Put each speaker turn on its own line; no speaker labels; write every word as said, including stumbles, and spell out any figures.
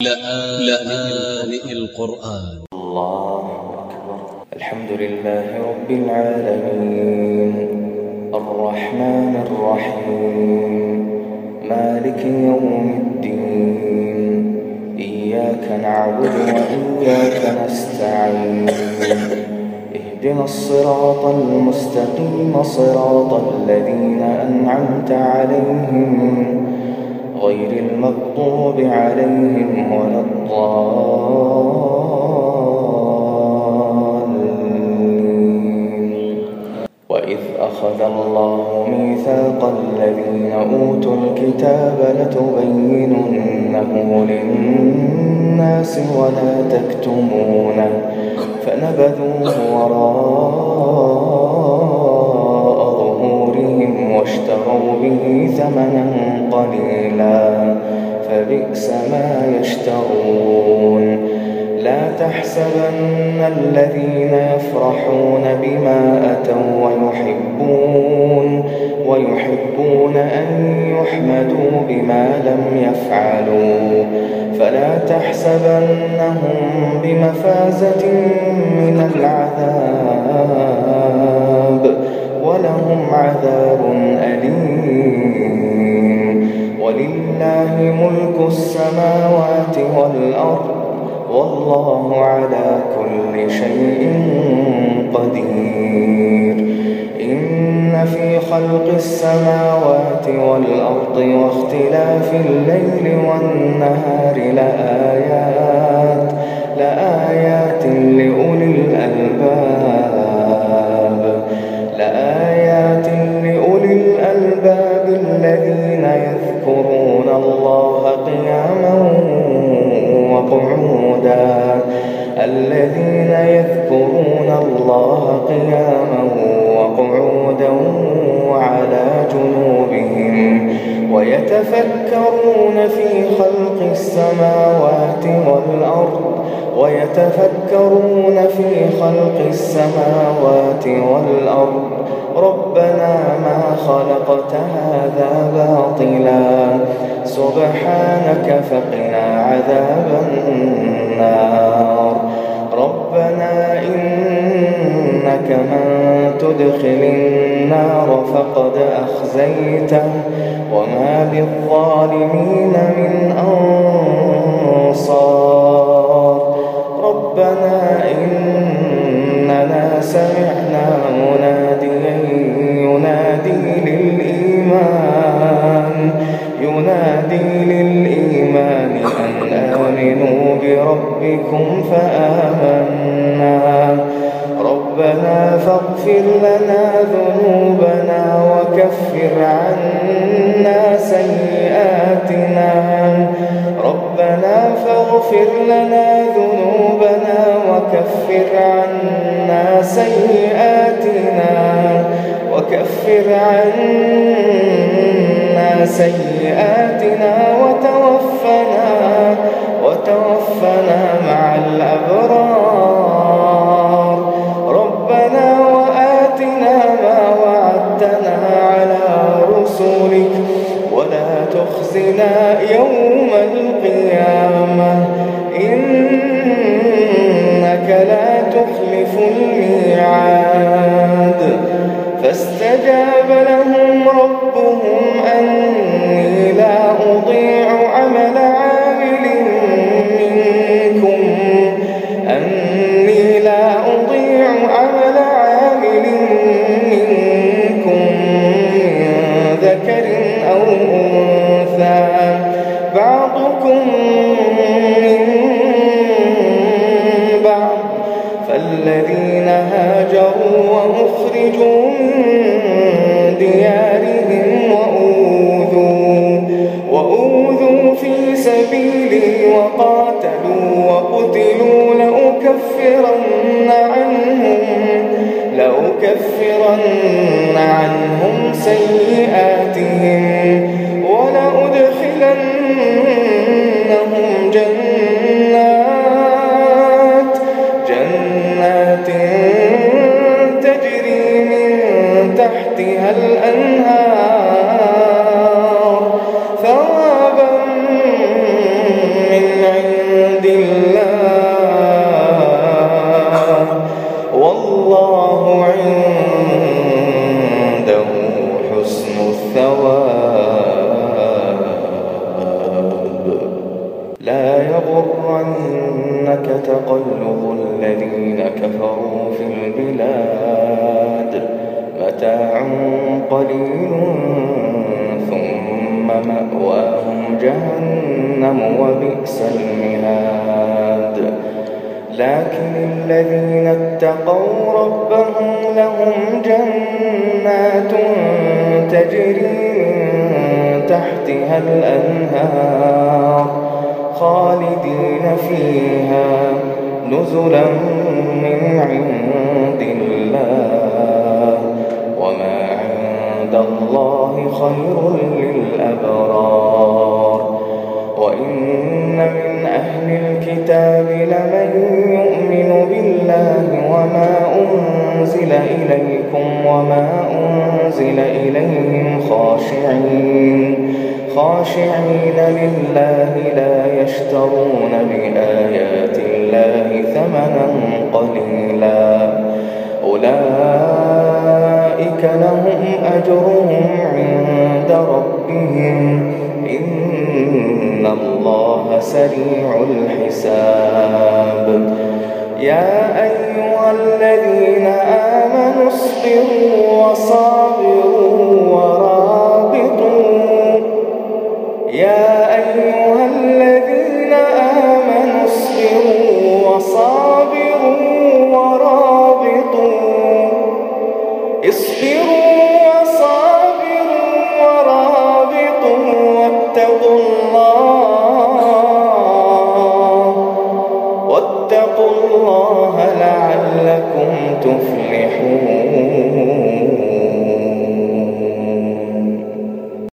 لآن القرآن.
الله أكبر. الحمد لله رب العالمين الرحمن الرحيم مالك يوم الدين إياك نعبد وإياك نستعين اهدنا الصراط المستقيم صراط الذين أنعمت عليهم غير المغضوب عليهم ولا الضالين. وإذ أخذ الله ميثاق الذين أوتوا الكتاب لتبيننه للناس ولا تكتمونه فنبذوه وراء ظهورهم واشتروا به ثمنا قليلا فبئس ما يشترون. لا تحسبن الذين يفرحون بما أتوا ويحبون ويحبون أن يحمدوا بما لم يفعلوا فلا تحسبنهم بمفازة من العذاب ولهم عذاب أليم. ولله ملك السماوات والأرض والله على كل شيء قدير. إن في خلق السماوات والأرض واختلاف الليل والنهار لآيات لآيات لأولي الألباب لآيات لأولي الألباب الذين يذكرون الله قياما وقعودا الذين يذكرون الله قياما وقعودا وعلى جنوبهم ويتفكرون في خلق السماوات والأرض ويتفكرون في خلق السماوات والأرض ربنا ما خلقت هذا باطلا سبحانك فقنا عذاب النار. ربنا إنك من تدخل النار فقد أخزيته وما للظالمين من أنصار. ربنا إننا سمعنا مناديا ينادي للإيمان ينادي للإيمان أن آمنوا بربكم فآمنا. ربنا فاغفر لنا ذنوبنا وكفر عنا سيئاتنا ربنا فاغفر لنا ذنوبنا وكفر عنا سيئاتنا وكفر عنا سيئاتنا وتوفنا وتوفنا مع الأبرار. ربنا وآتنا ما وعدتنا على رسلك ولا تخزنا يوم القيامة إنك لا تخلف الميعاد. فاستجاب لهم ربهم أني لا أضيع عمل عامل منكم أني لا أضيع عمل عامل منكم من ذكر أو أنثى بعضكم من بعض فالذين هاجروا وأخرجوا من ديارهم وأوذوا وأوذوا في سبيلي وقاتلوا وقتلوا لأكفرن عنهم لأكفرن عنهم سيئاتهم ولأدخلنهم جنات جنات تجري من تحتها الأنهار ثوابا من عند لا يغرنك تقلب الذين كفروا في البلاد متاع قليل ثم مأواهم جهنم وبئس المهاد لكن الذين اتقوا ربهم لهم جنات تجري من تحتها الأنهار خالدين فيها نزلا من عند الله وما عند الله خير للأبرار وإن من أهل الكتاب لمن يؤمن بالله وما أنزل إليكم وما أنزل إليهم خاشعين خاشعين لله لا يشترون بآيات الله ثمنا قليلا أولئك لهم أجرهم عند ربهم إن الله سريع الحساب يا أيها الذين آمنوا اصبروا وصابروا ورابطوا يا أيها الذين آمنوا اصبروا وصابروا ورابطوا اصبروا وصابروا ورابطوا واتقوا الله واتقوا الله لعلكم تفلحون